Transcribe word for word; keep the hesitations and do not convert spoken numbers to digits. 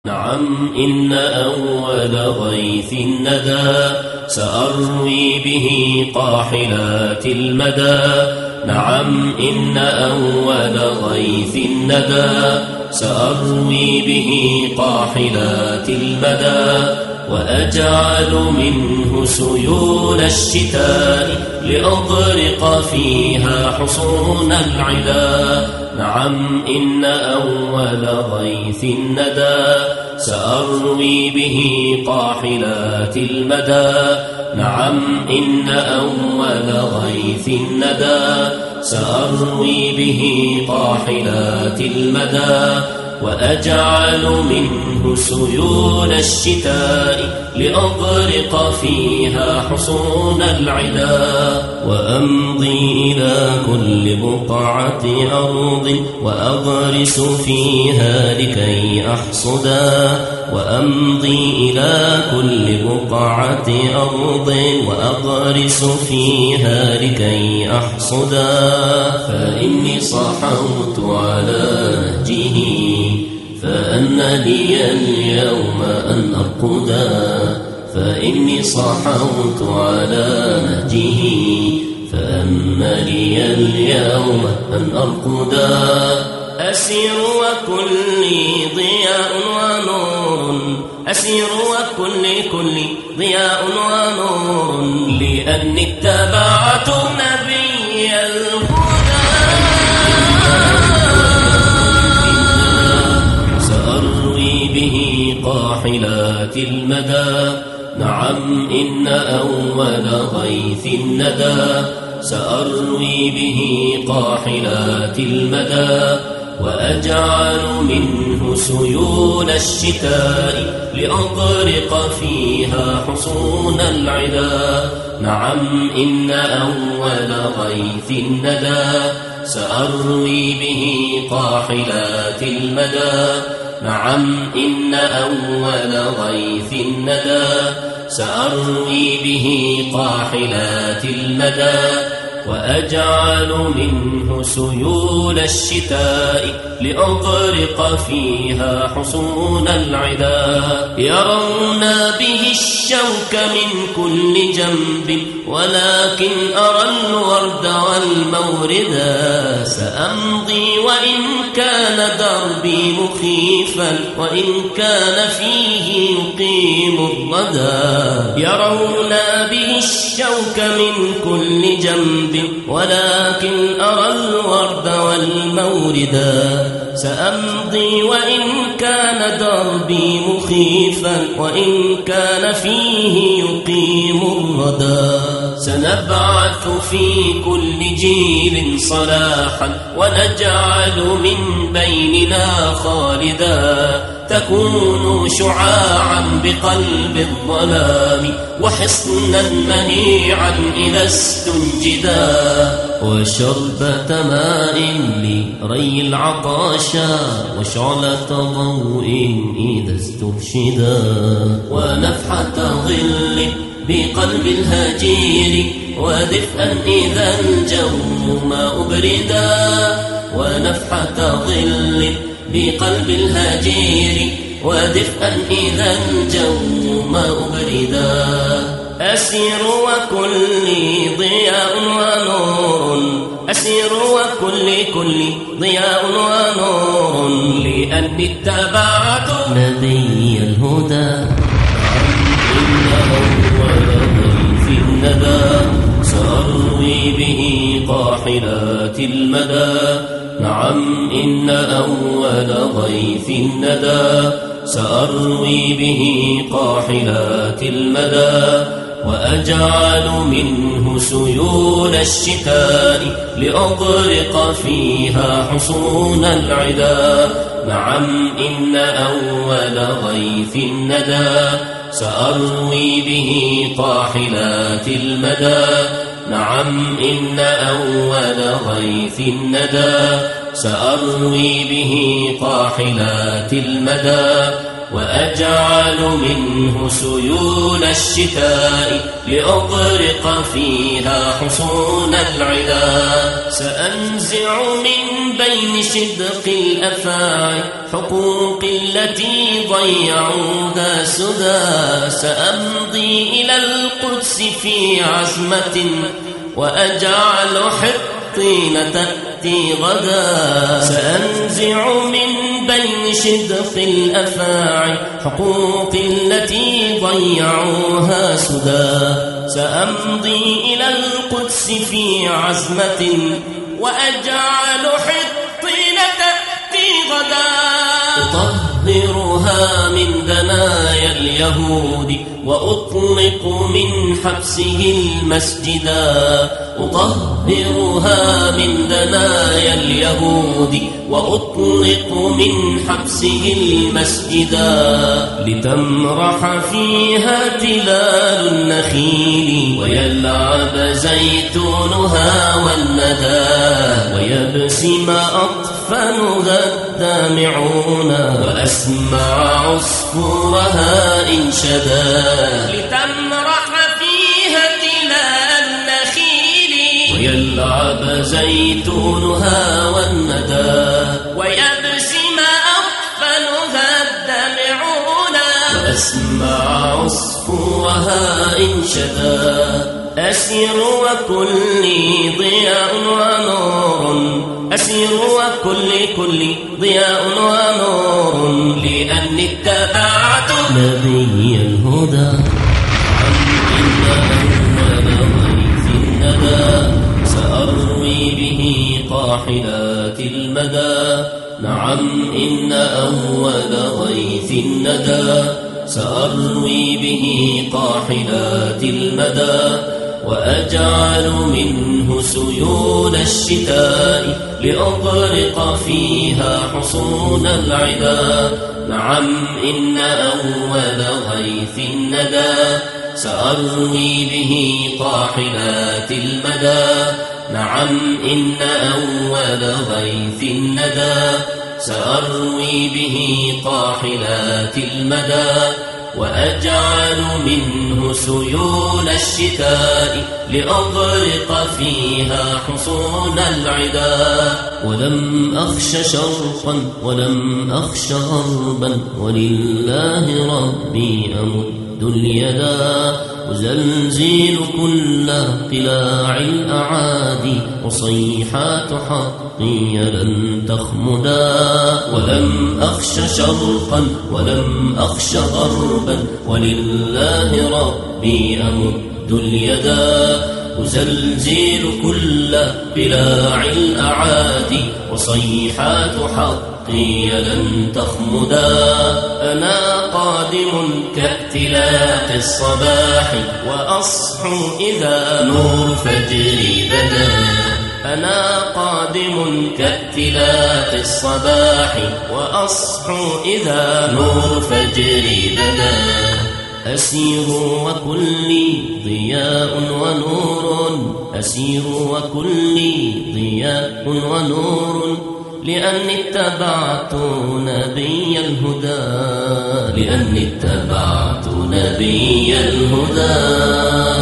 نعم إن أول غيث الندى سأروي به قاحلات المدى. نعم إن أول غيث الندى سأروي به قاحلات المدى. وأجعل منه سيول الشتاء لأضرق فيها حصون العلا. نعم إن أول غيث الندى سأروي به قاحلات المدى. نعم إن أول غيث الندى سأروي به قاحلات المدى. وأجعل منه سيول الشتاء لأضرق فيها حصون العلا. وأمضي إلى كل بقعة أرض وأغرس فيها لكي أحصدا. وأمضي إلى كل بقعة أرض وأغرس فيها لكي أحصدا. فإني صحوت على نهجه فأن لي اليوم أن أرقدا. فإني صحوت على نهجه فأن لي اليوم أن أرقدا. أسير وكلي ضياء ونور. أسير وكلي كلي ضياء ونور لأني اتبعت نبي الهدى. سأروي به قاحلات المدى. نعم إن أول غيث الندى سأروي به قاحلات المدى. وأجعل منه سيول الشتاء لأضرق فيها حصون العلا. نعم إن أول غيث الندى سأروي به قاحلات المدى. نعم إن أول غيث الندى سأروي به قاحلات المدى. وأجعل منه سيول الشتاء لأضرق فيها حصون العلا. يرون به الشوك من كل جنب ولكن أرى الورد والموردا. سأمضي وإن كان دربي مخيفا وإن كان فيه يقيم الردى. يرون به الشوك من كل جنب ولكن أرى الورد والموردا. سأمضي وإن كان دربي مخيفا وإن كان فيه يقيم الردى. سنبعث في كل جيل صلاحا ونجعل من بيننا خالدا. تكون شعاعا بقلب الظلام وحصنا منيعا إذا استنجدا. وشربة ماء لري العطاشا وشعلة ضوء إذا استرشدا. ونفحة ظل بقلب الهجير ودفئا إذا الجو ما أبردا. ونفحة ظل بقلب الهجير ودفئا إذا الجو ما أبردا. أسير وكلي ضياء ونور. أسير وكلي كلي ضياء ونور لأني اتبعت نبي الهدى. إن أول غيث الندى سأروي به قاحلات المدى. نعم إن أول غيث الندى سأروي به قاحلات المدى. وأجعل منه سيول الشتاء لأضرق فيها حصون العلا. نعم إن أول غيث الندى سأروي به قاحلات المدى. نعم إن أول غيث الندى سأروي به قاحلات المدى وأجعل منه سيول الشتاء لأغرق فيها حصون العدا. سأنزع من بين شدق الأفاعي حقوق التي ضيعوها سدى. سأمضي إلى القدس في عزمة وأجعل حطين تأتي غدا. سأنزع من بين شدق الأفاعي حقوق التي ضيعوها سدى. سأمضي إلى القدس في عزمة وأجعل حطين تأتي غدا. أطهرها من دنايا اليهود وأطلق من حبسه المسجدا. أطهرها من دنايا اليهود وأطلق من حبسه المسجدا. لتمرح فيها تلال النخيل ويلعب زيتونها والندى ويبسم أطفالها الدامعون وأسمع عصفورها إن شدا. لتمرح فيها تلال النخيل ويلعب زيتونها والندى ويبسم أطفالها الدامعون وأسمع عصفورها إن شدا. أسير وكلي ضياء ونور أسير وكل كل ضياء ونور لأني اتبعت نبي الهدى. إن أول غيث الندى سأروي به قاحلات المدى. نعم إن أول غيث الندى سأروي به قاحلات المدى وأجعل منه سيول الشتاء لأغرق فيها حصون العدا. نعم إن أول غيث الندى سأروي به قاحلات المدى. نعم إن أول غيث الندى سأروي به قاحلات المدى وأجعل منه سيول الشتاء لأغرق فيها حصون العدا. ولم أخش شرقا ولم أخش غربا ولله ربي أمد اليدا. وزلزيل كل قلاع الأعادي وصيحات حقي لن تخمدا. ولم أخش شرقا ولم أخش غربا ولله ربي أمد اليدا. وزلزيل كل قلاع الأعادي وصيحات حقي لن تخمدا. أنا قادم كائتلاف الصباح وأصحو إذا نور فجري بدا. أنا قادم كائتلاف الصباح وأصحو إذا نور فجري بدا. أسير وكلي ضياء ونور أسير وكلي ضياء ونور لأني اتبعت نبي الهدى. لأني اتبعت نبي الهدى.